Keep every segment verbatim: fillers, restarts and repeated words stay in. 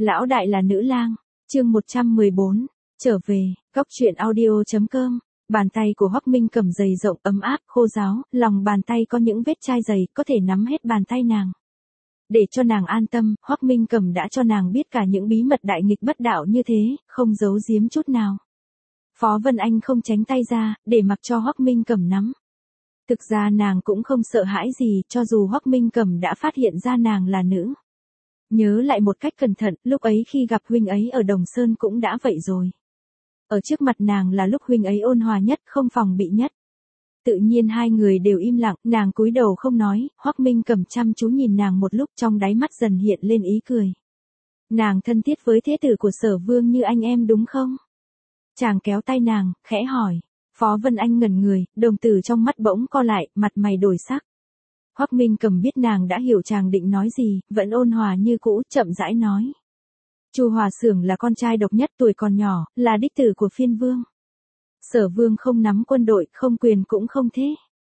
Lão đại là nữ lang, chương một trăm mười bốn, trở về, góc truyện audio chấm com. Bàn tay của Hoắc Minh Cầm dày rộng ấm áp, khô ráo, lòng bàn tay có những vết chai dày, có thể nắm hết bàn tay nàng. Để cho nàng an tâm, Hoắc Minh Cầm đã cho nàng biết cả những bí mật đại nghịch bất đạo như thế, không giấu giếm chút nào. Phó Vân Anh không tránh tay ra, để mặc cho Hoắc Minh Cầm nắm. Thực ra nàng cũng không sợ hãi gì, cho dù Hoắc Minh Cầm đã phát hiện ra nàng là nữ. Nhớ lại một cách cẩn thận, lúc ấy khi gặp huynh ấy ở Đồng Sơn cũng đã vậy rồi. Ở trước mặt nàng là lúc huynh ấy ôn hòa nhất, không phòng bị nhất. Tự nhiên hai người đều im lặng, nàng cúi đầu không nói, Hoắc Minh Cầm chăm chú nhìn nàng một lúc, trong đáy mắt dần hiện lên ý cười. Nàng thân thiết với thế tử của Sở Vương như anh em đúng không? Chàng kéo tay nàng, khẽ hỏi. Phó Vân Anh ngẩn người, đồng tử trong mắt bỗng co lại, mặt mày đổi sắc. Hoắc Minh Cầm biết nàng đã hiểu chàng định nói gì, vẫn ôn hòa như cũ, chậm rãi nói. Chu Hòa Xưởng là con trai độc nhất, tuổi còn nhỏ, là đích tử của Phiên Vương. Sở Vương không nắm quân đội, không quyền cũng không thế.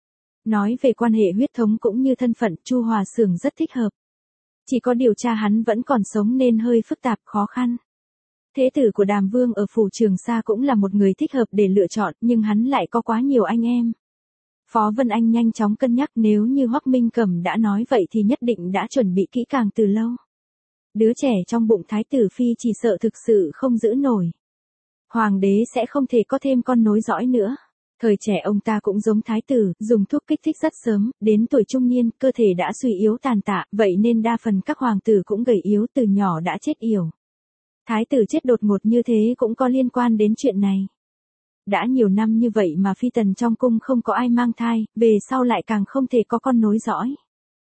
Nói về quan hệ huyết thống cũng như thân phận, Chu Hòa Xưởng rất thích hợp. Chỉ có điều cha hắn vẫn còn sống nên hơi phức tạp, khó khăn. Thế tử của Đàm Vương ở phủ Trường Sa cũng là một người thích hợp để lựa chọn, nhưng hắn lại có quá nhiều anh em. Phó Vân Anh nhanh chóng cân nhắc, nếu như Hoắc Minh Cầm đã nói vậy thì nhất định đã chuẩn bị kỹ càng từ lâu. Đứa trẻ trong bụng Thái tử Phi chỉ sợ thực sự không giữ nổi. Hoàng đế sẽ không thể có thêm con nối dõi nữa. Thời trẻ ông ta cũng giống Thái tử, dùng thuốc kích thích rất sớm, đến tuổi trung niên, cơ thể đã suy yếu tàn tạ, vậy nên đa phần các hoàng tử cũng gầy yếu, từ nhỏ đã chết yểu. Thái tử chết đột ngột như thế cũng có liên quan đến chuyện này. Đã nhiều năm như vậy mà phi tần trong cung không có ai mang thai, về sau lại càng không thể có con nối dõi.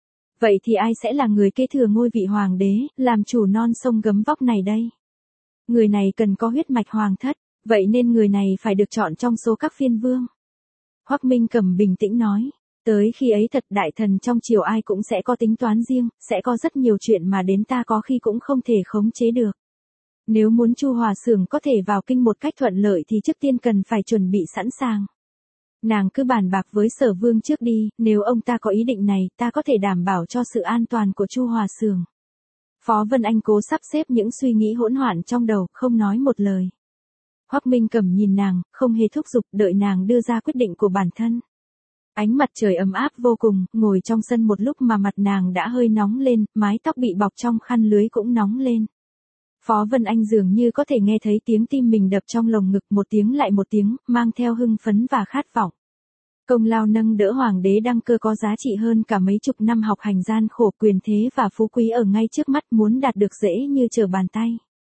Vậy thì ai sẽ là người kế thừa ngôi vị hoàng đế, làm chủ non sông gấm vóc này đây? Người này cần có huyết mạch hoàng thất, vậy nên người này phải được chọn trong số các phiên vương. Hoắc Minh Cầm bình tĩnh nói, tới khi ấy thật đại thần trong triều ai cũng sẽ có tính toán riêng, sẽ có rất nhiều chuyện mà đến ta có khi cũng không thể khống chế được. Nếu muốn Chu Hòa Xưởng có thể vào kinh một cách thuận lợi thì trước tiên cần phải chuẩn bị sẵn sàng. Nàng cứ bàn bạc với Sở Vương trước đi, nếu ông ta có ý định này, ta có thể đảm bảo cho sự an toàn của Chu Hòa Xưởng. Phó Vân Anh cố sắp xếp những suy nghĩ hỗn loạn trong đầu, không nói một lời. Hoắc Minh Cầm nhìn nàng, không hề thúc giục, đợi nàng đưa ra quyết định của bản thân. Ánh mặt trời ấm áp vô cùng, ngồi trong sân một lúc mà mặt nàng đã hơi nóng lên, mái tóc bị bọc trong khăn lưới cũng nóng lên. Phó Vân Anh dường như có thể nghe thấy tiếng tim mình đập trong lồng ngực, một tiếng lại một tiếng, mang theo hưng phấn và khát vọng. Công lao nâng đỡ hoàng đế đăng cơ có giá trị hơn cả mấy chục năm học hành gian khổ, quyền thế và phú quý ở ngay trước mắt, muốn đạt được dễ như trở bàn tay.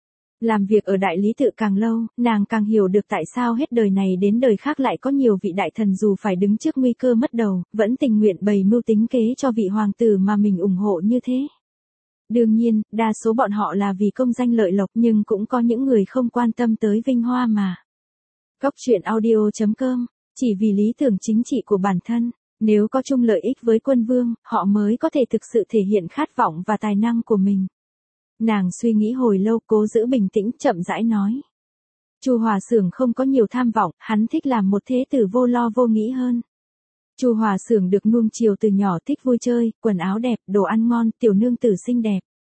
Làm việc ở đại lý tự càng lâu, nàng càng hiểu được tại sao hết đời này đến đời khác lại có nhiều vị đại thần dù phải đứng trước nguy cơ mất đầu, vẫn tình nguyện bày mưu tính kế cho vị hoàng tử mà mình ủng hộ như thế. Đương nhiên, đa số bọn họ là vì công danh lợi lộc, nhưng cũng có những người không quan tâm tới vinh hoa mà. Góc truyện audio chấm com, chỉ vì lý tưởng chính trị của bản thân, nếu có chung lợi ích với quân vương, họ mới có thể thực sự thể hiện khát vọng và tài năng của mình. Nàng suy nghĩ hồi lâu, cố giữ bình tĩnh, chậm rãi nói. Chu Hòa Xưởng không có nhiều tham vọng, hắn thích làm một thế tử vô lo vô nghĩ hơn. Chu Hòa Xưởng được nuông chiều từ nhỏ, thích vui chơi, quần áo đẹp, đồ ăn ngon, tiểu nương tử xinh đẹp.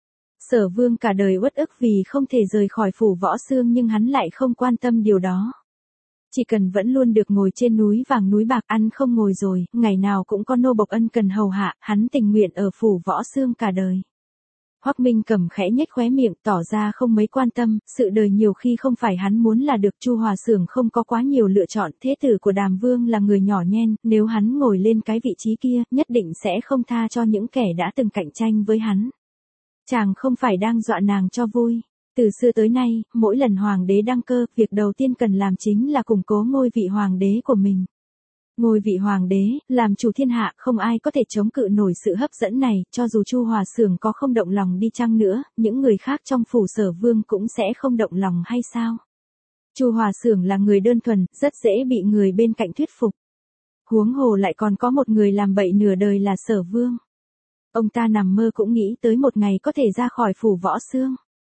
Sở Vương cả đời uất ức vì không thể rời khỏi phủ Võ Xương, nhưng hắn lại không quan tâm điều đó. Chỉ cần vẫn luôn được ngồi trên núi vàng núi bạc, ăn không ngồi rồi, ngày nào cũng có nô bộc ân cần hầu hạ, hắn tình nguyện ở phủ Võ Xương cả đời. Hoắc Minh Cầm khẽ nhếch khóe miệng, tỏ ra không mấy quan tâm, sự đời nhiều khi không phải hắn muốn là được. Chu Hòa Xưởng không có quá nhiều lựa chọn, thế tử của Đàm Vương là người nhỏ nhen, nếu hắn ngồi lên cái vị trí kia, nhất định sẽ không tha cho những kẻ đã từng cạnh tranh với hắn. Chàng không phải đang dọa nàng cho vui. Từ xưa tới nay, mỗi lần hoàng đế đăng cơ, việc đầu tiên cần làm chính là củng cố ngôi vị hoàng đế của mình. Ngôi vị hoàng đế, làm chủ thiên hạ, không ai có thể chống cự nổi sự hấp dẫn này, cho dù Chu Hòa Xưởng có không động lòng đi chăng nữa, những người khác trong phủ Sở Vương cũng sẽ không động lòng hay sao? Chu Hòa Xưởng là người đơn thuần, rất dễ bị người bên cạnh thuyết phục. Huống hồ lại còn có một người làm bậy nửa đời là Sở Vương. Ông ta nằm mơ cũng nghĩ tới một ngày có thể ra khỏi phủ Võ Xương.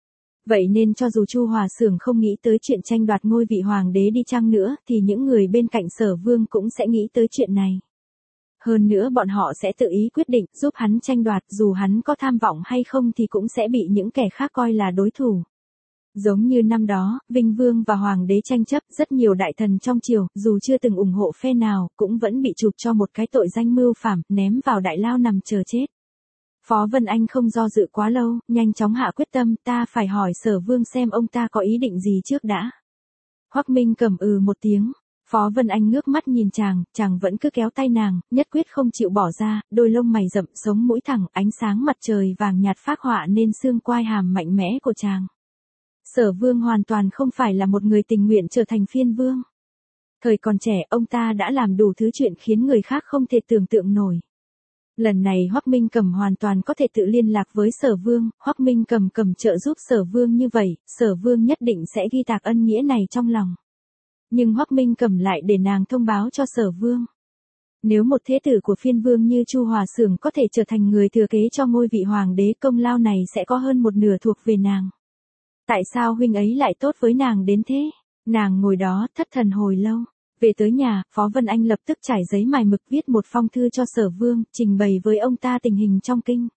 Vậy nên cho dù Chu Hòa Xưởng không nghĩ tới chuyện tranh đoạt ngôi vị hoàng đế đi chăng nữa, thì những người bên cạnh Sở Vương cũng sẽ nghĩ tới chuyện này. Hơn nữa bọn họ sẽ tự ý quyết định giúp hắn tranh đoạt, dù hắn có tham vọng hay không thì cũng sẽ bị những kẻ khác coi là đối thủ. Giống như năm đó, Vinh Vương và Hoàng đế tranh chấp, rất nhiều đại thần trong triều, dù chưa từng ủng hộ phe nào, cũng vẫn bị chụp cho một cái tội danh mưu phản, ném vào đại lao nằm chờ chết. Phó Vân Anh không do dự quá lâu, nhanh chóng hạ quyết tâm, ta phải hỏi Sở Vương xem ông ta có ý định gì trước đã. Hoắc Minh Cẩm ừ một tiếng. Phó Vân Anh ngước mắt nhìn chàng, chàng vẫn cứ kéo tay nàng, nhất quyết không chịu bỏ ra, đôi lông mày rậm, sống mũi thẳng, ánh sáng mặt trời vàng nhạt phác họa nên xương quai hàm mạnh mẽ của chàng. Sở Vương hoàn toàn không phải là một người tình nguyện trở thành phiên vương. Thời còn trẻ, ông ta đã làm đủ thứ chuyện khiến người khác không thể tưởng tượng nổi. Lần này Hoắc Minh Cẩm hoàn toàn có thể tự liên lạc với Sở Vương, Hoắc Minh Cẩm cầm trợ giúp Sở Vương như vậy, Sở Vương nhất định sẽ ghi tạc ân nghĩa này trong lòng. Nhưng Hoắc Minh Cẩm lại để nàng thông báo cho Sở Vương. Nếu một thế tử của phiên vương như Chu Hòa Xưởng có thể trở thành người thừa kế cho ngôi vị hoàng đế, công lao này sẽ có hơn một nửa thuộc về nàng. Tại sao huynh ấy lại tốt với nàng đến thế? Nàng ngồi đó thất thần hồi lâu. Về tới nhà, Phó Vân Anh lập tức trải giấy mài mực viết một phong thư cho Sở Vương, trình bày với ông ta tình hình trong kinh.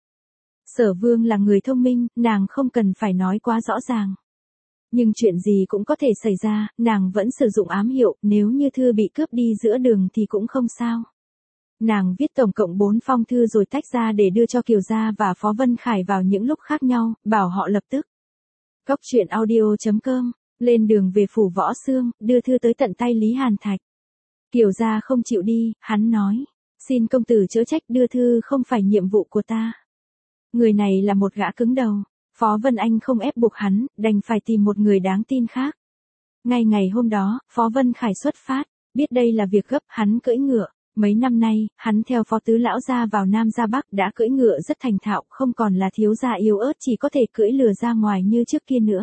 Sở Vương là người thông minh, nàng không cần phải nói quá rõ ràng. Nhưng chuyện gì cũng có thể xảy ra, nàng vẫn sử dụng ám hiệu, nếu như thư bị cướp đi giữa đường thì cũng không sao. Nàng viết tổng cộng bốn phong thư rồi tách ra để đưa cho Kiều Gia và Phó Vân Khải vào những lúc khác nhau, bảo họ lập tức. Cóc truyện audio chấm com, lên đường về phủ Võ Xương, đưa thư tới tận tay Lý Hàn Thạch. Kiều Gia không chịu đi, hắn nói, xin công tử chớ trách, đưa thư không phải nhiệm vụ của ta. Người này là một gã cứng đầu. Phó Vân Anh không ép buộc hắn, đành phải tìm một người đáng tin khác. Ngay ngày hôm đó, Phó Vân Khải xuất phát, biết đây là việc gấp, hắn cưỡi ngựa. Mấy năm nay, hắn theo Phó Tứ Lão gia vào Nam ra Bắc đã cưỡi ngựa rất thành thạo, không còn là thiếu gia yếu ớt chỉ có thể cưỡi lừa ra ngoài như trước kia nữa.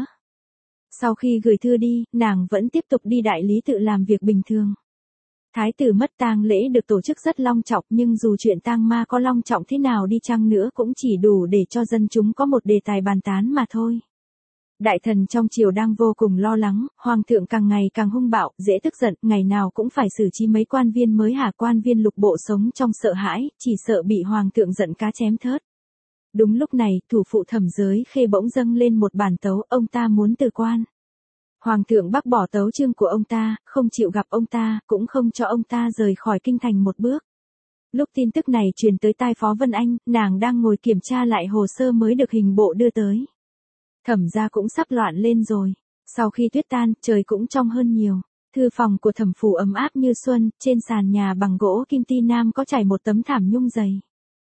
Sau khi gửi thư đi, nàng vẫn tiếp tục đi đại lý tự làm việc bình thường. Thái tử mất tang lễ được tổ chức rất long trọng, nhưng dù chuyện tang ma có long trọng thế nào đi chăng nữa cũng chỉ đủ để cho dân chúng có một đề tài bàn tán mà thôi. Đại thần trong triều đang vô cùng lo lắng, hoàng thượng càng ngày càng hung bạo, dễ tức giận, ngày nào cũng phải xử trí mấy quan viên mới hả, quan viên lục bộ sống trong sợ hãi, chỉ sợ bị hoàng thượng giận cá chém thớt. Đúng lúc này, thủ phụ Thẩm Giới Khê bỗng dâng lên một bản tấu, ông ta muốn từ quan. Hoàng thượng bác bỏ tấu chương của ông ta, không chịu gặp ông ta, cũng không cho ông ta rời khỏi kinh thành một bước. Lúc tin tức này truyền tới tai Phó Vân Anh, nàng đang ngồi kiểm tra lại hồ sơ mới được hình bộ đưa tới. Thẩm gia cũng sắp loạn lên rồi. Sau khi tuyết tan, trời cũng trong hơn nhiều. Thư phòng của thẩm phủ ấm áp như xuân, trên sàn nhà bằng gỗ kim ti nam có trải một tấm thảm nhung dày.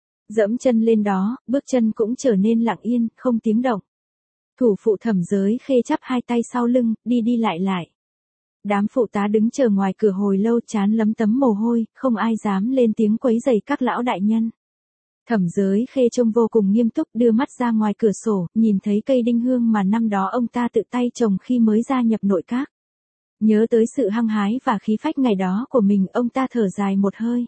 Dẫm chân lên đó, bước chân cũng trở nên lặng yên, không tiếng động. Thủ phụ Thẩm Giới Khê chắp hai tay sau lưng, đi đi lại lại. Đám phụ tá đứng chờ ngoài cửa hồi lâu, chán lấm tấm mồ hôi, không ai dám lên tiếng quấy rầy các lão đại nhân. Thẩm Giới Khê trông vô cùng nghiêm túc, đưa mắt ra ngoài cửa sổ, nhìn thấy cây đinh hương mà năm đó ông ta tự tay trồng khi mới gia nhập nội các. Nhớ tới sự hăng hái và khí phách ngày đó của mình, ông ta thở dài một hơi.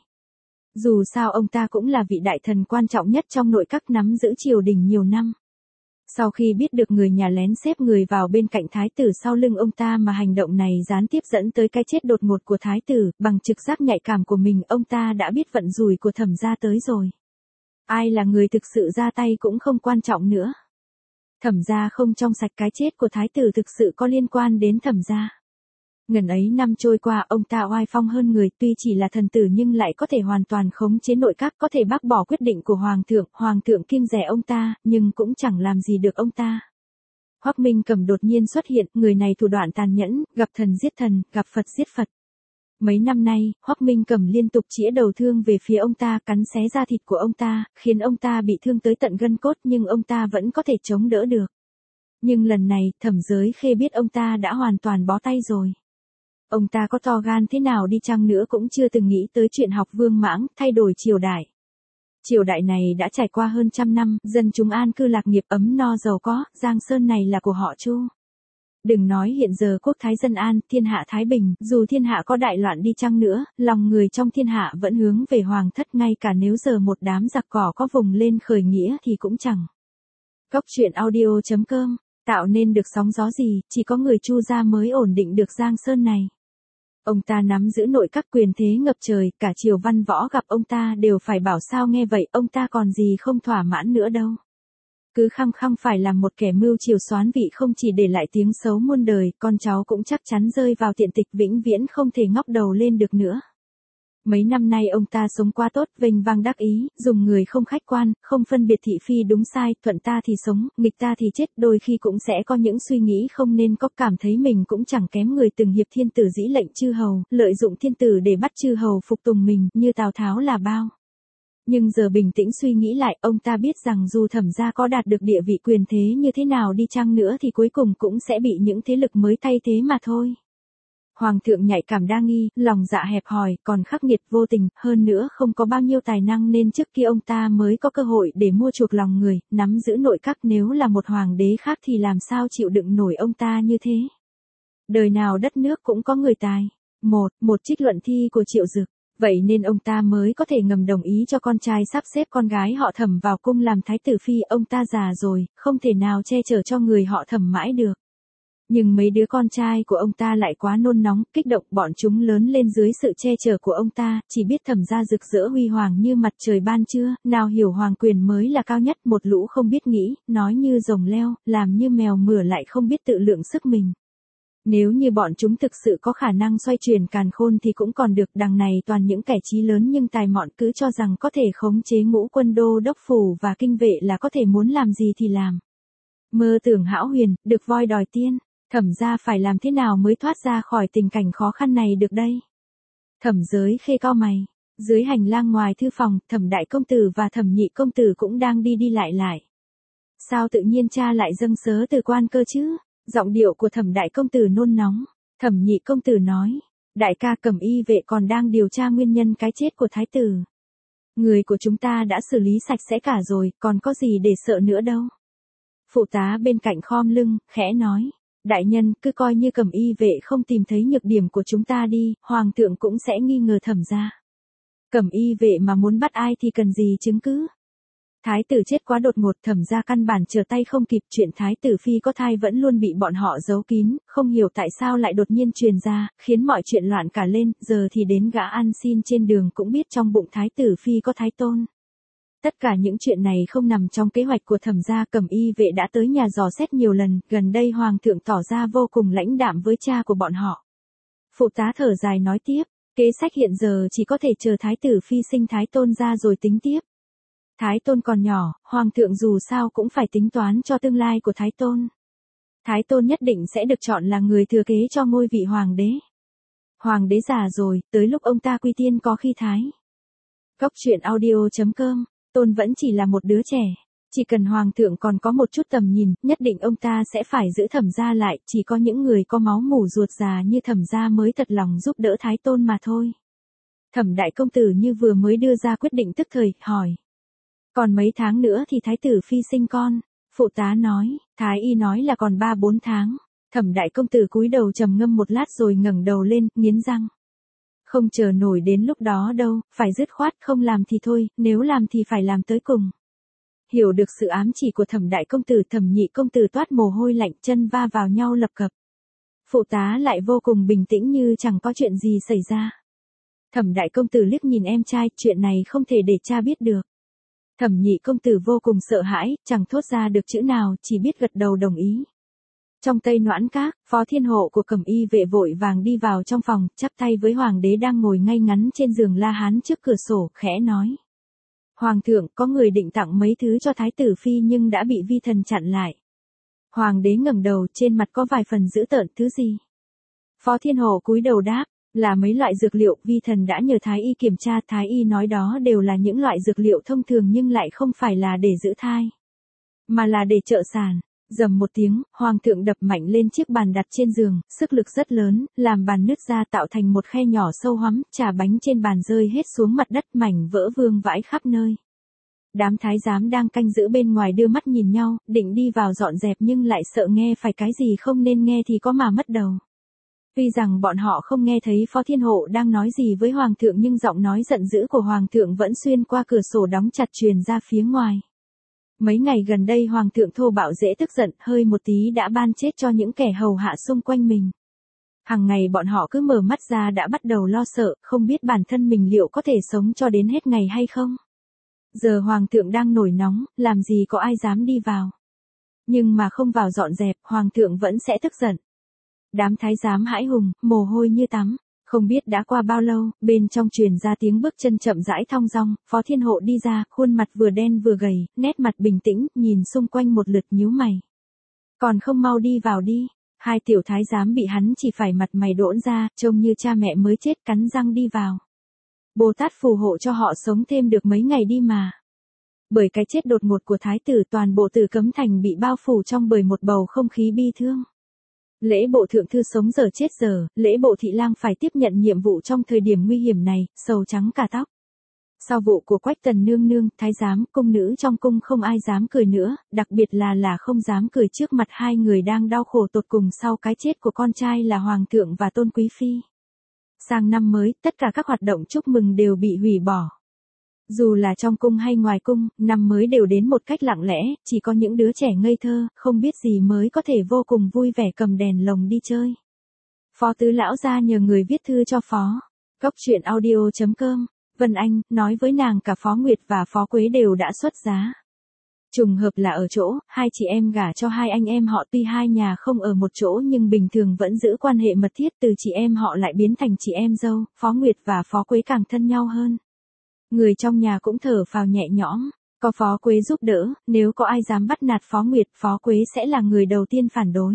Dù sao ông ta cũng là vị đại thần quan trọng nhất trong nội các, nắm giữ triều đình nhiều năm. Sau khi biết được người nhà lén xếp người vào bên cạnh thái tử sau lưng ông ta mà hành động này gián tiếp dẫn tới cái chết đột ngột của thái tử, bằng trực giác nhạy cảm của mình ông ta đã biết vận rủi của Thẩm gia tới rồi. Ai là người thực sự ra tay cũng không quan trọng nữa. Thẩm gia không trong sạch, cái chết của thái tử thực sự có liên quan đến Thẩm gia. Ngần ấy năm trôi qua, ông ta oai phong hơn người, tuy chỉ là thần tử nhưng lại có thể hoàn toàn khống chế nội các, có thể bác bỏ quyết định của hoàng thượng, hoàng thượng kiêng dè ông ta, nhưng cũng chẳng làm gì được ông ta. Hoắc Minh Cẩm đột nhiên xuất hiện, người này thủ đoạn tàn nhẫn, gặp thần giết thần, gặp Phật giết Phật. Mấy năm nay, Hoắc Minh Cẩm liên tục chĩa đầu thương về phía ông ta, cắn xé da thịt của ông ta, khiến ông ta bị thương tới tận gân cốt, nhưng ông ta vẫn có thể chống đỡ được. Nhưng lần này, Thẩm Giới Khê biết ông ta đã hoàn toàn bó tay rồi. Ông ta có to gan thế nào đi chăng nữa cũng chưa từng nghĩ tới chuyện học vương mãng, thay đổi triều đại. Triều đại này đã trải qua hơn trăm năm, dân chúng an cư lạc nghiệp, ấm no giàu có, Giang Sơn này là của họ Chu. Đừng nói hiện giờ quốc thái dân an, thiên hạ thái bình, dù thiên hạ có đại loạn đi chăng nữa, lòng người trong thiên hạ vẫn hướng về hoàng thất, ngay cả nếu giờ một đám giặc cỏ có vùng lên khởi nghĩa thì cũng chẳng. Cóc truyện audio chấm com, tạo nên được sóng gió gì, chỉ có người Chu gia mới ổn định được Giang Sơn này. Ông ta nắm giữ nội các quyền thế ngập trời, cả triều văn võ gặp ông ta đều phải bảo sao nghe vậy, ông ta còn gì không thỏa mãn nữa đâu. Cứ khăng khăng phải làm một kẻ mưu triều soán vị không chỉ để lại tiếng xấu muôn đời, con cháu cũng chắc chắn rơi vào tiện tịch vĩnh viễn không thể ngóc đầu lên được nữa. Mấy năm nay ông ta sống quá tốt, vênh vang đắc ý, dùng người không khách quan, không phân biệt thị phi đúng sai, thuận ta thì sống, nghịch ta thì chết, đôi khi cũng sẽ có những suy nghĩ không nên có, cảm thấy mình cũng chẳng kém người từng hiệp thiên tử dĩ lệnh chư hầu, lợi dụng thiên tử để bắt chư hầu phục tùng mình, như Tào Tháo là bao. Nhưng giờ bình tĩnh suy nghĩ lại, ông ta biết rằng dù Thẩm gia có đạt được địa vị quyền thế như thế nào đi chăng nữa thì cuối cùng cũng sẽ bị những thế lực mới thay thế mà thôi. Hoàng thượng nhạy cảm đa nghi, lòng dạ hẹp hòi, còn khắc nghiệt vô tình, hơn nữa không có bao nhiêu tài năng nên trước kia ông ta mới có cơ hội để mua chuộc lòng người, nắm giữ nội các, nếu là một hoàng đế khác thì làm sao chịu đựng nổi ông ta như thế. Đời nào đất nước cũng có người tài. Một, một trích luận thi của Triệu Dực. Vậy nên ông ta mới có thể ngầm đồng ý cho con trai sắp xếp con gái họ Thẩm vào cung làm thái tử phi, ông ta già rồi, không thể nào che chở cho người họ Thẩm mãi được. Nhưng mấy đứa con trai của ông ta lại quá nôn nóng, kích động, bọn chúng lớn lên dưới sự che chở của ông ta, chỉ biết Thẩm gia rực rỡ huy hoàng như mặt trời ban trưa, nào hiểu hoàng quyền mới là cao nhất, một lũ không biết nghĩ, nói như rồng leo, làm như mèo mửa lại không biết tự lượng sức mình. Nếu như bọn chúng thực sự có khả năng xoay chuyển càn khôn thì cũng còn được, đằng này toàn những kẻ trí lớn nhưng tài mọn, cứ cho rằng có thể khống chế ngũ quân đô đốc phủ và kinh vệ là có thể muốn làm gì thì làm. Mơ tưởng hão huyền, được voi đòi tiên. Thẩm gia phải làm thế nào mới thoát ra khỏi tình cảnh khó khăn này được đây? Thẩm Giới Khê cau mày. Dưới hành lang ngoài thư phòng, Thẩm đại công tử và Thẩm nhị công tử cũng đang đi đi lại lại. Sao tự nhiên cha lại dâng sớ từ quan cơ chứ? Giọng điệu của Thẩm đại công tử nôn nóng. Thẩm nhị công tử nói, đại ca, Cẩm y vệ còn đang điều tra nguyên nhân cái chết của thái tử. Người của chúng ta đã xử lý sạch sẽ cả rồi, còn có gì để sợ nữa đâu. Phụ tá bên cạnh khom lưng, khẽ nói. Đại nhân, cứ coi như Cẩm y vệ không tìm thấy nhược điểm của chúng ta đi, hoàng thượng cũng sẽ nghi ngờ Thẩm gia. Cẩm y vệ mà muốn bắt ai thì cần gì chứng cứ? Thái tử chết quá đột ngột, Thẩm gia căn bản trở tay không kịp, chuyện thái tử phi có thai vẫn luôn bị bọn họ giấu kín, không hiểu tại sao lại đột nhiên truyền ra, khiến mọi chuyện loạn cả lên, giờ thì đến gã ăn xin trên đường cũng biết trong bụng thái tử phi có thái tôn. Tất cả những chuyện này không nằm trong kế hoạch của Thẩm gia, Cẩm y vệ đã tới nhà dò xét nhiều lần, gần đây hoàng thượng tỏ ra vô cùng lãnh đạm với cha của bọn họ. Phụ tá thở dài nói tiếp, kế sách hiện giờ chỉ có thể chờ thái tử phi sinh thái tôn ra rồi tính tiếp. Thái tôn còn nhỏ, hoàng thượng dù sao cũng phải tính toán cho tương lai của thái tôn. Thái tôn nhất định sẽ được chọn là người thừa kế cho ngôi vị hoàng đế. Hoàng đế già rồi, tới lúc ông ta quy tiên có khi thái. Góc truyện audio chấm com, Tôn vẫn chỉ là một đứa trẻ. Chỉ cần hoàng thượng còn có một chút tầm nhìn, nhất định ông ta sẽ phải giữ Thẩm gia lại, chỉ có những người có máu mủ ruột già như Thẩm gia mới thật lòng giúp đỡ thái tôn mà thôi. Thẩm đại công tử như vừa mới đưa ra quyết định tức thời, hỏi. Còn mấy tháng nữa thì thái tử phi sinh con. Phụ tá nói, thái y nói là còn ba bốn tháng. Thẩm đại công tử cúi đầu trầm ngâm một lát rồi ngẩng đầu lên, nghiến răng. Không chờ nổi đến lúc đó đâu, phải dứt khoát, không làm thì thôi, nếu làm thì phải làm tới cùng. Hiểu được sự ám chỉ của Thẩm đại công tử, Thẩm nhị công tử toát mồ hôi lạnh, chân va vào nhau lập cập. Phụ tá lại vô cùng bình tĩnh như chẳng có chuyện gì xảy ra. Thẩm đại công tử liếc nhìn em trai, chuyện này không thể để cha biết được. Thẩm nhị công tử vô cùng sợ hãi, chẳng thốt ra được chữ nào, chỉ biết gật đầu đồng ý. Trong Tây Noãn Các, Phó Thiên Hộ của Cẩm y vệ vội vàng đi vào trong phòng, chắp tay với hoàng đế đang ngồi ngay ngắn trên giường La Hán trước cửa sổ, khẽ nói. Hoàng thượng, có người định tặng mấy thứ cho thái tử phi nhưng đã bị vi thần chặn lại. Hoàng đế ngẩng đầu, trên mặt có vài phần dữ tợn, thứ gì? Phó Thiên Hộ cúi đầu đáp, là mấy loại dược liệu, vi thần đã nhờ thái y kiểm tra, thái y nói đó đều là những loại dược liệu thông thường nhưng lại không phải là để giữ thai, mà là để trợ sản. Dầm một tiếng, hoàng thượng đập mạnh lên chiếc bàn đặt trên giường, sức lực rất lớn, làm bàn nứt ra tạo thành một khe nhỏ sâu hoắm, trà bánh trên bàn rơi hết xuống mặt đất, mảnh vỡ vương vãi khắp nơi. Đám thái giám đang canh giữ bên ngoài đưa mắt nhìn nhau, định đi vào dọn dẹp nhưng lại sợ nghe phải cái gì không nên nghe thì có mà mất đầu. Tuy rằng bọn họ không nghe thấy Phó Thiên Hộ đang nói gì với hoàng thượng nhưng giọng nói giận dữ của hoàng thượng vẫn xuyên qua cửa sổ đóng chặt truyền ra phía ngoài. Mấy ngày gần đây hoàng thượng thô bạo dễ tức giận, hơi một tí đã ban chết cho những kẻ hầu hạ xung quanh mình. Hàng ngày bọn họ cứ mở mắt ra đã bắt đầu lo sợ, không biết bản thân mình liệu có thể sống cho đến hết ngày hay không. Giờ hoàng thượng đang nổi nóng, làm gì có ai dám đi vào. Nhưng mà không vào dọn dẹp, hoàng thượng vẫn sẽ tức giận. Đám thái giám hãi hùng, mồ hôi như tắm. Không biết đã qua bao lâu, bên trong truyền ra tiếng bước chân chậm rãi thong dong, Phó Thiên Hộ đi ra, khuôn mặt vừa đen vừa gầy, nét mặt bình tĩnh, nhìn xung quanh một lượt nhíu mày. Còn không mau đi vào đi. Hai tiểu thái giám bị hắn chỉ phải mặt mày đỗn ra, trông như cha mẹ mới chết, cắn răng đi vào. Bồ Tát phù hộ cho họ sống thêm được mấy ngày đi mà. Bởi cái chết đột ngột của thái tử, toàn bộ Tử Cấm Thành bị bao phủ trong bởi một bầu không khí bi thương. Lễ bộ thượng thư sống giờ chết giờ, lễ bộ thị lang phải tiếp nhận nhiệm vụ trong thời điểm nguy hiểm này, sầu trắng cả tóc. Sau vụ của Quách Tần nương nương, thái giám, cung nữ trong cung không ai dám cười nữa, đặc biệt là là không dám cười trước mặt hai người đang đau khổ tột cùng sau cái chết của con trai là Hoàng thượng và Tôn Quý Phi. Sang năm mới, tất cả các hoạt động chúc mừng đều bị hủy bỏ. Dù là trong cung hay ngoài cung, năm mới đều đến một cách lặng lẽ, chỉ có những đứa trẻ ngây thơ, không biết gì mới có thể vô cùng vui vẻ cầm đèn lồng đi chơi. Phó Tứ Lão ra nhờ người viết thư cho Phó. Góc truyện audio chấm com. Vân Anh, nói với nàng cả Phó Nguyệt và Phó Quế đều đã xuất giá. Trùng hợp là ở chỗ, hai chị em gả cho hai anh em họ, tuy hai nhà không ở một chỗ nhưng bình thường vẫn giữ quan hệ mật thiết, từ chị em họ lại biến thành chị em dâu, Phó Nguyệt và Phó Quế càng thân nhau hơn. Người trong nhà cũng thở phào nhẹ nhõm, có Phó Quế giúp đỡ, nếu có ai dám bắt nạt Phó Nguyệt, Phó Quế sẽ là người đầu tiên phản đối.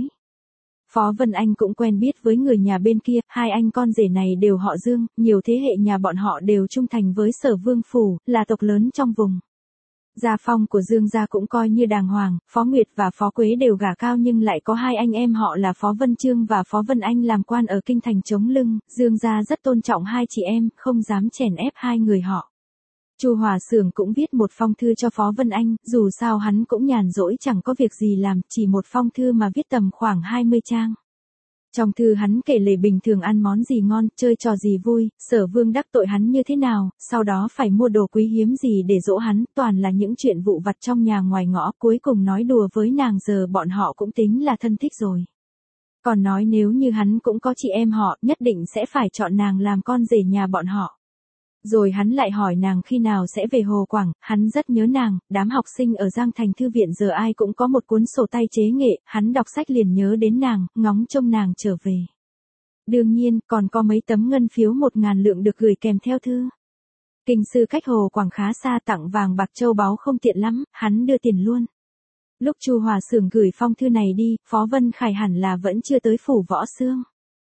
Phó Vân Anh cũng quen biết với người nhà bên kia, hai anh con rể này đều họ Dương, nhiều thế hệ nhà bọn họ đều trung thành với Sở Vương phủ, là tộc lớn trong vùng. Gia phong của Dương gia cũng coi như đàng hoàng, Phó Nguyệt và Phó Quế đều gả cao nhưng lại có hai anh em họ là Phó Vân Chương và Phó Vân Anh làm quan ở kinh thành chống lưng, Dương gia rất tôn trọng hai chị em, không dám chèn ép hai người họ. Chu Hòa Xưởng cũng viết một phong thư cho Phó Vân Anh, dù sao hắn cũng nhàn rỗi chẳng có việc gì làm, chỉ một phong thư mà viết tầm khoảng hai mươi trang. Trong thư hắn kể lể bình thường ăn món gì ngon, chơi trò gì vui, Sở Vương đắc tội hắn như thế nào, sau đó phải mua đồ quý hiếm gì để dỗ hắn, toàn là những chuyện vụ vặt trong nhà ngoài ngõ, cuối cùng nói đùa với nàng giờ bọn họ cũng tính là thân thích rồi. Còn nói nếu như hắn cũng có chị em họ, nhất định sẽ phải chọn nàng làm con rể nhà bọn họ. Rồi hắn lại hỏi nàng khi nào sẽ về Hồ Quảng, hắn rất nhớ nàng, đám học sinh ở Giang Thành Thư viện giờ ai cũng có một cuốn sổ tay chế nghệ, hắn đọc sách liền nhớ đến nàng, ngóng trông nàng trở về. Đương nhiên, còn có mấy tấm ngân phiếu một ngàn lượng được gửi kèm theo thư. Kinh sư cách Hồ Quảng khá xa, tặng vàng bạc châu báu không tiện lắm, hắn đưa tiền luôn. Lúc Chu Hòa Xưởng gửi phong thư này đi, Phó Vân Khải hẳn là vẫn chưa tới phủ Võ Xương.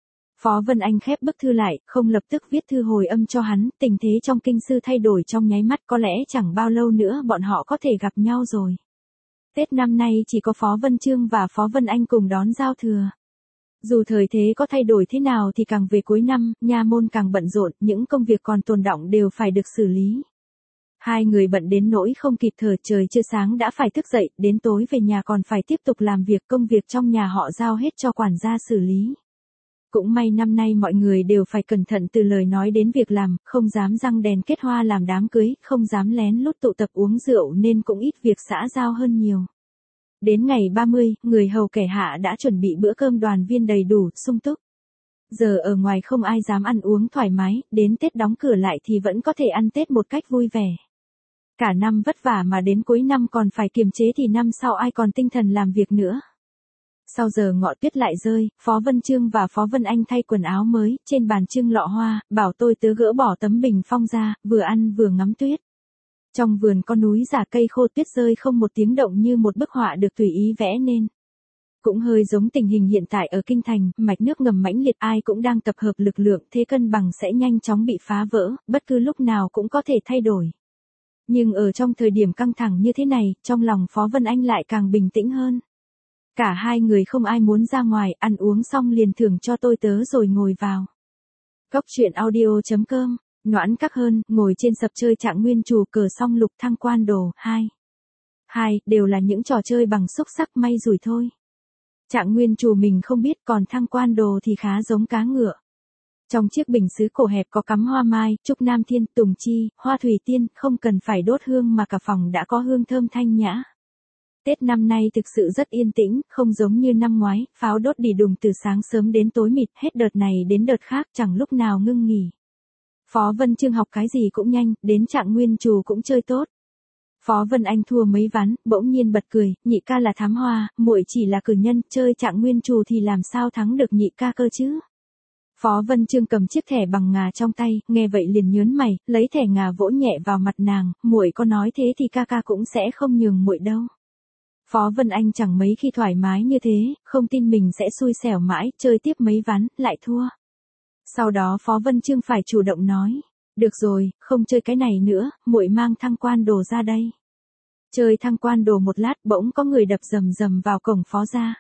Phó Vân Anh khép bức thư lại, không lập tức viết thư hồi âm cho hắn, tình thế trong kinh sư thay đổi trong nháy mắt, có lẽ chẳng bao lâu nữa bọn họ có thể gặp nhau rồi. Tết năm nay chỉ có Phó Vân Chương và Phó Vân Anh cùng đón giao thừa. Dù thời thế có thay đổi thế nào thì càng về cuối năm, nha môn càng bận rộn, những công việc còn tồn đọng đều phải được xử lý. Hai người bận đến nỗi không kịp thở, trời chưa sáng đã phải thức dậy, đến tối về nhà còn phải tiếp tục làm việc, công việc trong nhà họ giao hết cho quản gia xử lý. Cũng may năm nay mọi người đều phải cẩn thận từ lời nói đến việc làm, không dám răng đèn kết hoa làm đám cưới, không dám lén lút tụ tập uống rượu nên cũng ít việc xã giao hơn nhiều. Đến ngày ba mươi, người hầu kẻ hạ đã chuẩn bị bữa cơm đoàn viên đầy đủ, sung túc. Giờ ở ngoài không ai dám ăn uống thoải mái, đến Tết đóng cửa lại thì vẫn có thể ăn Tết một cách vui vẻ. Cả năm vất vả mà đến cuối năm còn phải kiềm chế thì năm sau ai còn tinh thần làm việc nữa. Sau giờ ngọ tuyết lại rơi, Phó Vân Chương và Phó Vân Anh thay quần áo mới, trên bàn trưng lọ hoa, bảo tôi tớ gỡ bỏ tấm bình phong ra, vừa ăn vừa ngắm tuyết. Trong vườn có núi giả cây khô, tuyết rơi không một tiếng động như một bức họa được tùy ý vẽ nên. Cũng hơi giống tình hình hiện tại ở Kinh Thành, mạch nước ngầm mãnh liệt, ai cũng đang tập hợp lực lượng, thế cân bằng sẽ nhanh chóng bị phá vỡ, bất cứ lúc nào cũng có thể thay đổi. Nhưng ở trong thời điểm căng thẳng như thế này, trong lòng Phó Vân Anh lại càng bình tĩnh hơn. Cả hai người không ai muốn ra ngoài, ăn uống xong liền thưởng cho tôi tớ rồi ngồi vào. Góc truyện audio chấm com, noãn các hơn, ngồi trên sập chơi Trạng Nguyên Trù, cờ song lục, thăng quan đồ, hai. Hai, đều là những trò chơi bằng xúc sắc may rủi thôi. Trạng Nguyên Trù mình không biết, còn thăng quan đồ thì khá giống cá ngựa. Trong chiếc bình sứ cổ hẹp có cắm hoa mai, trúc nam thiên, tùng chi, hoa thủy tiên, không cần phải đốt hương mà cả phòng đã có hương thơm thanh nhã. Tết năm nay thực sự rất yên tĩnh, không giống như năm ngoái, pháo đốt đì đùng từ sáng sớm đến tối mịt, hết đợt này đến đợt khác chẳng lúc nào ngưng nghỉ. Phó Vân Chương học cái gì cũng nhanh, đến Trạng Nguyên Trù cũng chơi tốt. Phó Vân Anh thua mấy ván, bỗng nhiên bật cười, nhị ca là thám hoa, muội chỉ là cử nhân, chơi Trạng Nguyên Trù thì làm sao thắng được nhị ca cơ chứ. Phó Vân Chương cầm chiếc thẻ bằng ngà trong tay, nghe vậy liền nhớn mày, lấy thẻ ngà vỗ nhẹ vào mặt nàng, muội có nói thế thì ca ca cũng sẽ không nhường muội đâu. Phó Vân Anh chẳng mấy khi thoải mái như thế, không tin mình sẽ xui xẻo mãi, chơi tiếp mấy ván, lại thua. Sau đó Phó Vân Chương phải chủ động nói, được rồi, không chơi cái này nữa, muội mang thăng quan đồ ra đây. Chơi thăng quan đồ một lát bỗng có người đập rầm rầm vào cổng Phó gia.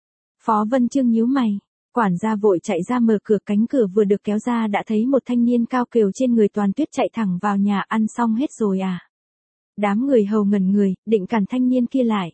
Phó Vân Chương nhíu mày, quản gia vội chạy ra mở cửa, cánh cửa vừa được kéo ra đã thấy một thanh niên cao kiều trên người toàn tuyết chạy thẳng vào nhà. Ăn xong hết rồi à? Đám người hầu ngẩn người, định cản thanh niên kia lại.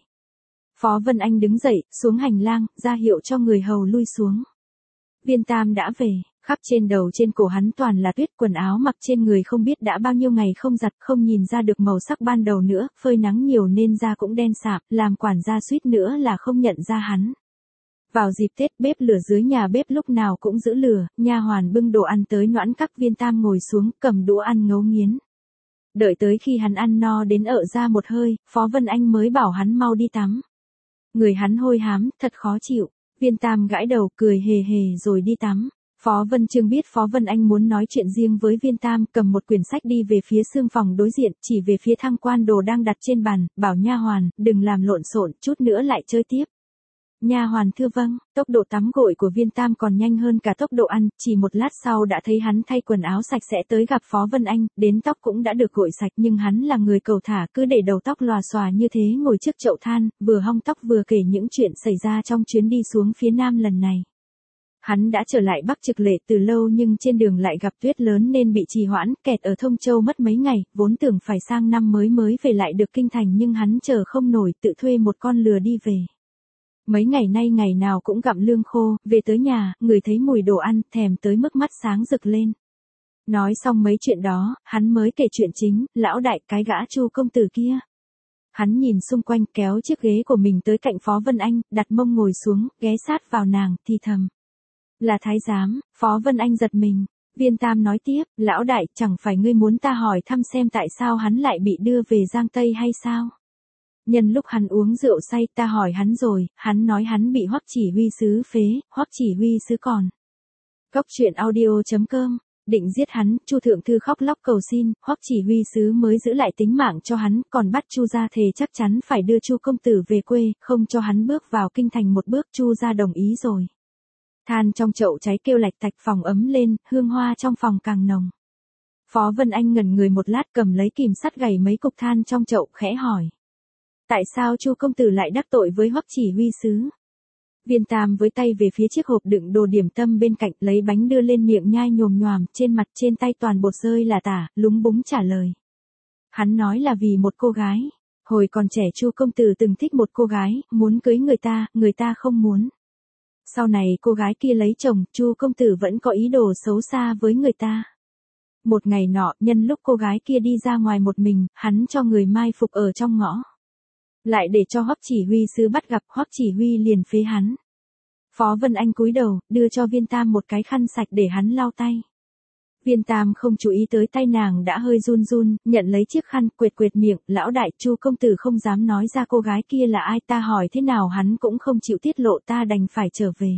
Phó Vân Anh đứng dậy, xuống hành lang, ra hiệu cho người hầu lui xuống. Viên Tam đã về, khắp trên đầu trên cổ hắn toàn là tuyết, quần áo mặc trên người không biết đã bao nhiêu ngày không giặt, không nhìn ra được màu sắc ban đầu nữa, phơi nắng nhiều nên da cũng đen sạm, làm quản gia suýt nữa là không nhận ra hắn. Vào dịp Tết, bếp lửa dưới nhà bếp lúc nào cũng giữ lửa, nha hoàn bưng đồ ăn tới noãn các. Viên Tam ngồi xuống, cầm đũa ăn ngấu nghiến. Đợi tới khi hắn ăn no đến ợ ra một hơi, Phó Vân Anh mới bảo hắn mau đi tắm. Người hắn hôi hám, thật khó chịu. Viên Tam gãi đầu, cười hề hề rồi đi tắm. Phó Vân Chương biết Phó Vân Anh muốn nói chuyện riêng với Viên Tam, cầm một quyển sách đi về phía xương phòng đối diện, chỉ về phía thăng quan đồ đang đặt trên bàn, bảo nha hoàn, đừng làm lộn xộn, chút nữa lại chơi tiếp. Nha hoàn thưa vâng. Tốc độ tắm gội của Viên Tam còn nhanh hơn cả tốc độ ăn, chỉ một lát sau đã thấy hắn thay quần áo sạch sẽ tới gặp Phó Vân Anh, đến tóc cũng đã được gội sạch, nhưng hắn là người cầu thả, cứ để đầu tóc lòa xòa như thế ngồi trước chậu than, vừa hong tóc vừa kể những chuyện xảy ra trong chuyến đi xuống phía Nam lần này. Hắn đã trở lại Bắc Trực Lệ từ lâu nhưng trên đường lại gặp tuyết lớn nên bị trì hoãn, kẹt ở Thông Châu mất mấy ngày, vốn tưởng phải sang năm mới mới về lại được kinh thành nhưng hắn chờ không nổi, tự thuê một con lừa đi về. Mấy ngày nay ngày nào cũng gặm lương khô, về tới nhà, người thấy mùi đồ ăn, thèm tới mức mắt sáng rực lên. Nói xong mấy chuyện đó, hắn mới kể chuyện chính, lão đại, cái gã Chu công tử kia. Hắn nhìn xung quanh, kéo chiếc ghế của mình tới cạnh Phó Vân Anh, đặt mông ngồi xuống, ghé sát vào nàng, thì thầm. Là thái giám. Phó Vân Anh giật mình. Viên Tam nói tiếp, lão đại, chẳng phải ngươi muốn ta hỏi thăm xem tại sao hắn lại bị đưa về Giang Tây hay sao? Nhân lúc hắn uống rượu say, ta hỏi hắn rồi, hắn nói hắn bị Hoắc chỉ huy sứ phế, Hoắc chỉ huy sứ còn. Góc truyện audio chấm com, định giết hắn, Chu thượng thư khóc lóc cầu xin, Hoắc chỉ huy sứ mới giữ lại tính mạng cho hắn, còn bắt Chu gia thề chắc chắn phải đưa Chu công tử về quê, không cho hắn bước vào kinh thành một bước. Chu gia đồng ý rồi. Than trong chậu cháy kêu lạch tạch, phòng ấm lên, hương hoa trong phòng càng nồng. Phó Vân Anh ngẩn người một lát, cầm lấy kìm sắt gảy mấy cục than trong chậu, khẽ hỏi. Tại sao Chu công tử lại đắc tội với Hoắc chỉ huy sứ? Viên Tam với tay về phía chiếc hộp đựng đồ điểm tâm bên cạnh, lấy bánh đưa lên miệng nhai nhồm nhoàm, trên mặt trên tay toàn bột rơi là tả, lúng búng trả lời. Hắn nói là vì một cô gái. Hồi còn trẻ Chu công tử từng thích một cô gái, muốn cưới người ta, người ta không muốn. Sau này cô gái kia lấy chồng, Chu công tử vẫn có ý đồ xấu xa với người ta. Một ngày nọ, nhân lúc cô gái kia đi ra ngoài một mình, hắn cho người mai phục ở trong ngõ. Lại để cho Hoắc chỉ huy sứ bắt gặp, Hoắc chỉ huy liền phế hắn. Phó Vân Anh cúi đầu, đưa cho Viên Tam một cái khăn sạch để hắn lau tay. Viên Tam không chú ý tới tay nàng đã hơi run run, nhận lấy chiếc khăn, quệt quệt miệng, lão đại, Chu công tử không dám nói ra cô gái kia là ai, ta hỏi thế nào hắn cũng không chịu tiết lộ, ta đành phải trở về.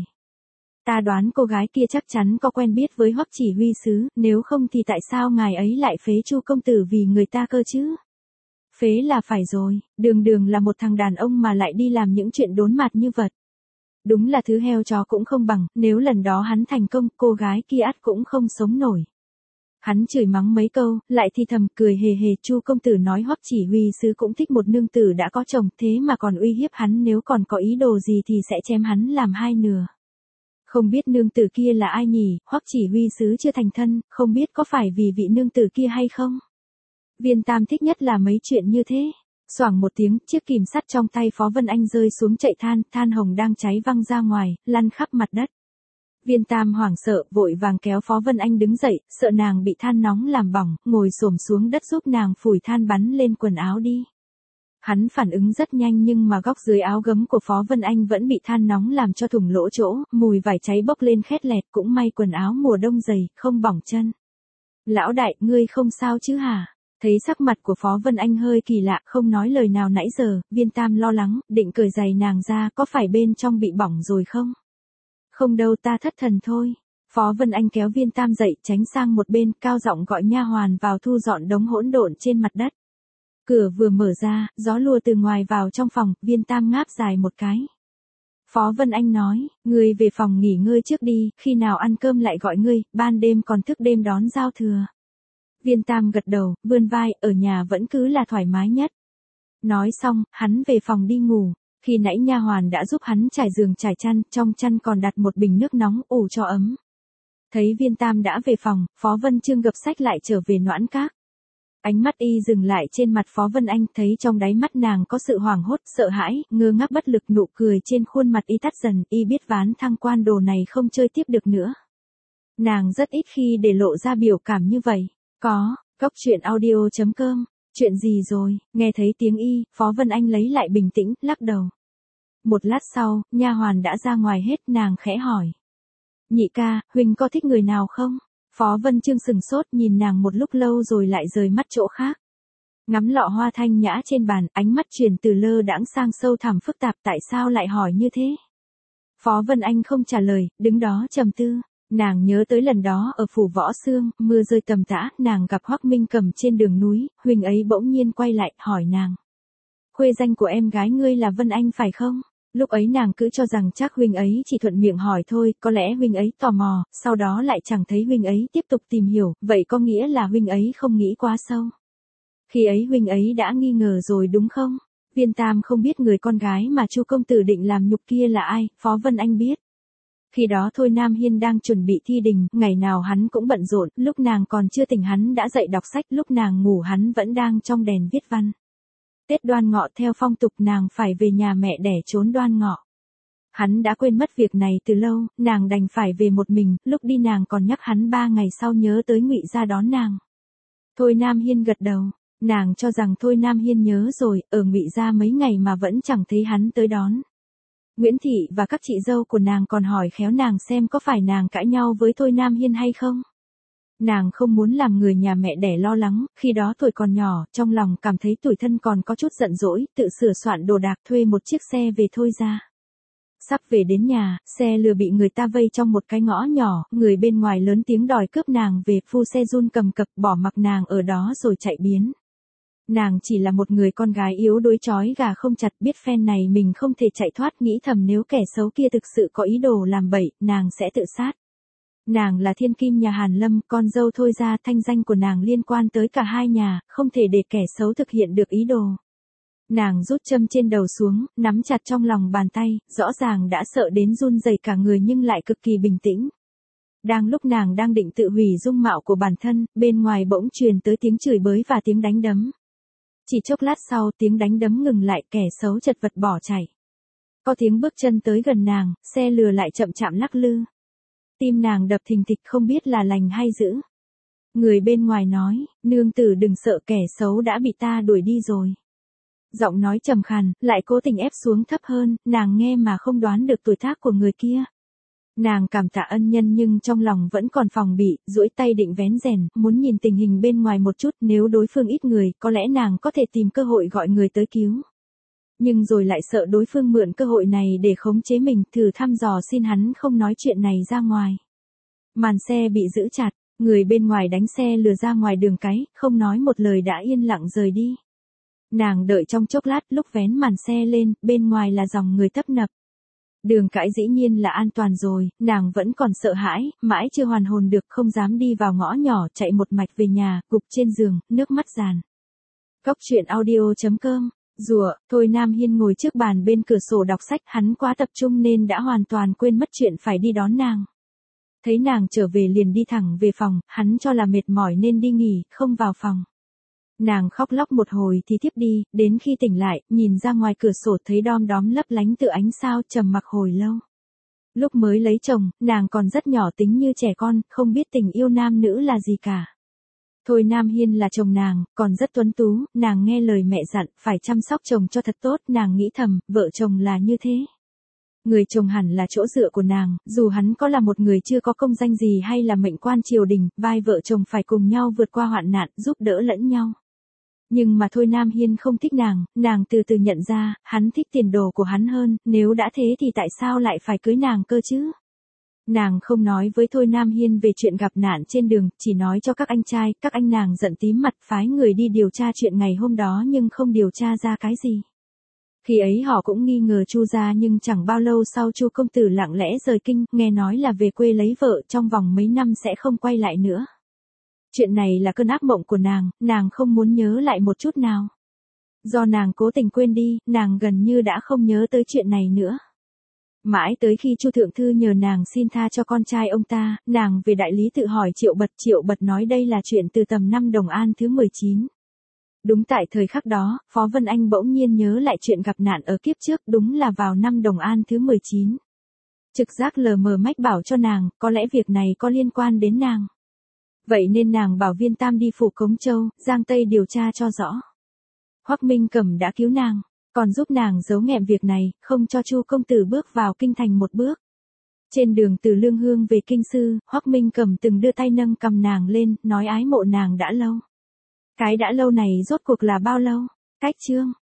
Ta đoán cô gái kia chắc chắn có quen biết với Hoắc chỉ huy sứ, nếu không thì tại sao ngài ấy lại phế Chu công tử vì người ta cơ chứ? Phế là phải rồi, đường đường là một thằng đàn ông mà lại đi làm những chuyện đốn mặt như vật. Đúng là thứ heo chó cũng không bằng, nếu lần đó hắn thành công, cô gái kia ắt cũng không sống nổi. Hắn chửi mắng mấy câu, lại thì thầm cười hề hề, Chu công tử nói Hoắc chỉ huy sứ cũng thích một nương tử đã có chồng, thế mà còn uy hiếp hắn, nếu còn có ý đồ gì thì sẽ chém hắn làm hai nửa. Không biết nương tử kia là ai nhỉ, Hoắc chỉ huy sứ chưa thành thân, không biết có phải vì vị nương tử kia hay không? Viên Tam thích nhất là mấy chuyện như thế. Xoảng một tiếng, chiếc kìm sắt trong tay Phó Vân Anh rơi xuống chậy than, than hồng đang cháy văng ra ngoài, lăn khắp mặt đất. Viên Tam hoảng sợ, vội vàng kéo Phó Vân Anh đứng dậy, sợ nàng bị than nóng làm bỏng, ngồi xổm xuống đất giúp nàng phủi than bắn lên quần áo đi. Hắn phản ứng rất nhanh nhưng mà góc dưới áo gấm của Phó Vân Anh vẫn bị than nóng làm cho thủng lỗ chỗ, mùi vải cháy bốc lên khét lẹt, cũng may quần áo mùa đông dày, không bỏng chân. Lão đại, ngươi không sao chứ hả? Thấy sắc mặt của Phó Vân Anh hơi kỳ lạ, không nói lời nào nãy giờ, Viên Tam lo lắng, định cởi giày nàng ra, có phải bên trong bị bỏng rồi không? Không đâu, ta thất thần thôi. Phó Vân Anh kéo Viên Tam dậy, tránh sang một bên, cao giọng gọi nha hoàn vào thu dọn đống hỗn độn trên mặt đất. Cửa vừa mở ra, gió lùa từ ngoài vào trong phòng, Viên Tam ngáp dài một cái. Phó Vân Anh nói, ngươi về phòng nghỉ ngơi trước đi, khi nào ăn cơm lại gọi ngươi, ban đêm còn thức đêm đón giao thừa. Viên Tam gật đầu, vươn vai, ở nhà vẫn cứ là thoải mái nhất. Nói xong, hắn về phòng đi ngủ. Khi nãy nha hoàn đã giúp hắn trải giường trải chăn, trong chăn còn đặt một bình nước nóng ủ cho ấm. Thấy Viên Tam đã về phòng, Phó Vân Trương gập sách lại trở về Noãn Các. Ánh mắt y dừng lại trên mặt Phó Vân Anh, thấy trong đáy mắt nàng có sự hoảng hốt, sợ hãi, ngơ ngác bất lực, nụ cười trên khuôn mặt y tắt dần, y biết ván thăng quan đồ này không chơi tiếp được nữa. Nàng rất ít khi để lộ ra biểu cảm như vậy. Có, Cốc Truyện Audio chấm com, chuyện gì rồi? Nghe thấy tiếng y, Phó Vân Anh lấy lại bình tĩnh, lắc đầu. Một lát sau, nha hoàn đã ra ngoài hết, nàng khẽ hỏi. Nhị ca, huynh có thích người nào không? Phó Vân Trương sừng sốt nhìn nàng một lúc lâu rồi lại rời mắt chỗ khác. Ngắm lọ hoa thanh nhã trên bàn, ánh mắt chuyển từ lơ đãng sang sâu thẳm phức tạp, tại sao lại hỏi như thế? Phó Vân Anh không trả lời, đứng đó trầm tư. Nàng nhớ tới lần đó ở phủ Võ Xương, mưa rơi tầm tã, nàng gặp Hoắc Minh Cầm trên đường núi, huynh ấy bỗng nhiên quay lại, hỏi nàng. Khuê danh của em gái ngươi là Vân Anh phải không? Lúc ấy nàng cứ cho rằng chắc huynh ấy chỉ thuận miệng hỏi thôi, có lẽ huynh ấy tò mò, sau đó lại chẳng thấy huynh ấy tiếp tục tìm hiểu, vậy có nghĩa là huynh ấy không nghĩ quá sâu. Khi ấy huynh ấy đã nghi ngờ rồi đúng không? Viên Tam không biết người con gái mà Chu công tử định làm nhục kia là ai, Phó Vân Anh biết. Khi đó Thôi Nam Hiên đang chuẩn bị thi đình, ngày nào hắn cũng bận rộn, lúc nàng còn chưa tỉnh hắn đã dậy đọc sách, lúc nàng ngủ hắn vẫn đang trong đèn viết văn. Tết Đoan Ngọ theo phong tục nàng phải về nhà mẹ đẻ trốn Đoan Ngọ. Hắn đã quên mất việc này từ lâu, nàng đành phải về một mình, lúc đi nàng còn nhắc hắn ba ngày sau nhớ tới Ngụy gia đón nàng. Thôi Nam Hiên gật đầu, nàng cho rằng Thôi Nam Hiên nhớ rồi, ở Ngụy gia mấy ngày mà vẫn chẳng thấy hắn tới đón. Nguyễn Thị và các chị dâu của nàng còn hỏi khéo nàng xem có phải nàng cãi nhau với Thôi Nam Hiên hay không. Nàng không muốn làm người nhà mẹ đẻ lo lắng, khi đó tuổi còn nhỏ, trong lòng cảm thấy tủi thân còn có chút giận dỗi, tự sửa soạn đồ đạc thuê một chiếc xe về Thôi ra. Sắp về đến nhà, xe lừa bị người ta vây trong một cái ngõ nhỏ, người bên ngoài lớn tiếng đòi cướp nàng về, phu xe run cầm cập bỏ mặc nàng ở đó rồi chạy biến. Nàng chỉ là một người con gái yếu đuối trói gà không chặt, biết phen này mình không thể chạy thoát, nghĩ thầm nếu kẻ xấu kia thực sự có ý đồ làm bậy, nàng sẽ tự sát. Nàng là thiên kim nhà Hàn Lâm, con dâu Thôi ra, thanh danh của nàng liên quan tới cả hai nhà, không thể để kẻ xấu thực hiện được ý đồ. Nàng rút châm trên đầu xuống, nắm chặt trong lòng bàn tay, rõ ràng đã sợ đến run rẩy cả người nhưng lại cực kỳ bình tĩnh. Đang lúc nàng đang định tự hủy dung mạo của bản thân, bên ngoài bỗng truyền tới tiếng chửi bới và tiếng đánh đấm. Chỉ chốc lát sau, tiếng đánh đấm ngừng lại, kẻ xấu chật vật bỏ chạy. Có tiếng bước chân tới gần nàng, xe lừa lại chậm chạm lắc lư. Tim nàng đập thình thịch không biết là lành hay dữ. Người bên ngoài nói, nương tử đừng sợ, kẻ xấu đã bị ta đuổi đi rồi. Giọng nói trầm khàn, lại cố tình ép xuống thấp hơn, nàng nghe mà không đoán được tuổi tác của người kia. Nàng cảm tạ ân nhân nhưng trong lòng vẫn còn phòng bị, duỗi tay định vén rèn, muốn nhìn tình hình bên ngoài một chút, nếu đối phương ít người, có lẽ nàng có thể tìm cơ hội gọi người tới cứu. Nhưng rồi lại sợ đối phương mượn cơ hội này để khống chế mình, thử thăm dò xin hắn không nói chuyện này ra ngoài. Màn xe bị giữ chặt, người bên ngoài đánh xe lừa ra ngoài đường cái, không nói một lời đã yên lặng rời đi. Nàng đợi trong chốc lát, lúc vén màn xe lên, bên ngoài là dòng người tấp nập. Đường cãi dĩ nhiên là an toàn rồi, nàng vẫn còn sợ hãi, mãi chưa hoàn hồn được, không dám đi vào ngõ nhỏ, chạy một mạch về nhà, gục trên giường, nước mắt giàn. Cốc Truyện Audio chấm com. Rùa, Thôi Nam Hiên ngồi trước bàn bên cửa sổ đọc sách, hắn quá tập trung nên đã hoàn toàn quên mất chuyện phải đi đón nàng. Thấy nàng trở về liền đi thẳng về phòng, hắn cho là mệt mỏi nên đi nghỉ, không vào phòng. Nàng khóc lóc một hồi thì thiếp đi, đến khi tỉnh lại, nhìn ra ngoài cửa sổ thấy đom đóm lấp lánh tựa ánh sao, trầm mặc hồi lâu. Lúc mới lấy chồng, nàng còn rất nhỏ tính như trẻ con, không biết tình yêu nam nữ là gì cả. Thôi Nam Hiên là chồng nàng, còn rất tuấn tú, nàng nghe lời mẹ dặn, phải chăm sóc chồng cho thật tốt, nàng nghĩ thầm, vợ chồng là như thế. Người chồng hẳn là chỗ dựa của nàng, dù hắn có là một người chưa có công danh gì hay là mệnh quan triều đình, vai vợ chồng phải cùng nhau vượt qua hoạn nạn, giúp đỡ lẫn nhau. Nhưng mà thôi Nam Hiên không thích nàng, nàng từ từ nhận ra, hắn thích tiền đồ của hắn hơn, nếu đã thế thì tại sao lại phải cưới nàng cơ chứ? Nàng không nói với Thôi Nam Hiên về chuyện gặp nạn trên đường, chỉ nói cho các anh trai, các anh nàng giận tím mặt phái người đi điều tra chuyện ngày hôm đó nhưng không điều tra ra cái gì. Khi ấy họ cũng nghi ngờ Chu gia nhưng chẳng bao lâu sau Chu công tử lặng lẽ rời kinh, nghe nói là về quê lấy vợ trong vòng mấy năm sẽ không quay lại nữa. Chuyện này là cơn ác mộng của nàng, nàng không muốn nhớ lại một chút nào. Do nàng cố tình quên đi, nàng gần như đã không nhớ tới chuyện này nữa. Mãi tới khi Chu thượng thư nhờ nàng xin tha cho con trai ông ta, nàng về đại lý tự hỏi Triệu Bật, Triệu Bật nói đây là chuyện từ tầm năm Đồng An thứ mười chín. Đúng tại thời khắc đó, Phó Vân Anh bỗng nhiên nhớ lại chuyện gặp nạn ở kiếp trước, đúng là vào năm Đồng An thứ mười chín. Trực giác lờ mờ mách bảo cho nàng, có lẽ việc này có liên quan đến nàng. Vậy nên nàng bảo Viên Tam đi phủ Cống Châu, Giang Tây điều tra cho rõ. Hoắc Minh Cẩm đã cứu nàng, còn giúp nàng giấu nghẹm việc này, không cho Chu công tử bước vào kinh thành một bước. Trên đường từ Lương Hương về kinh sư, Hoắc Minh Cẩm từng đưa tay nâng cầm nàng lên, nói ái mộ nàng đã lâu. Cái đã lâu này rốt cuộc là bao lâu? Cách chương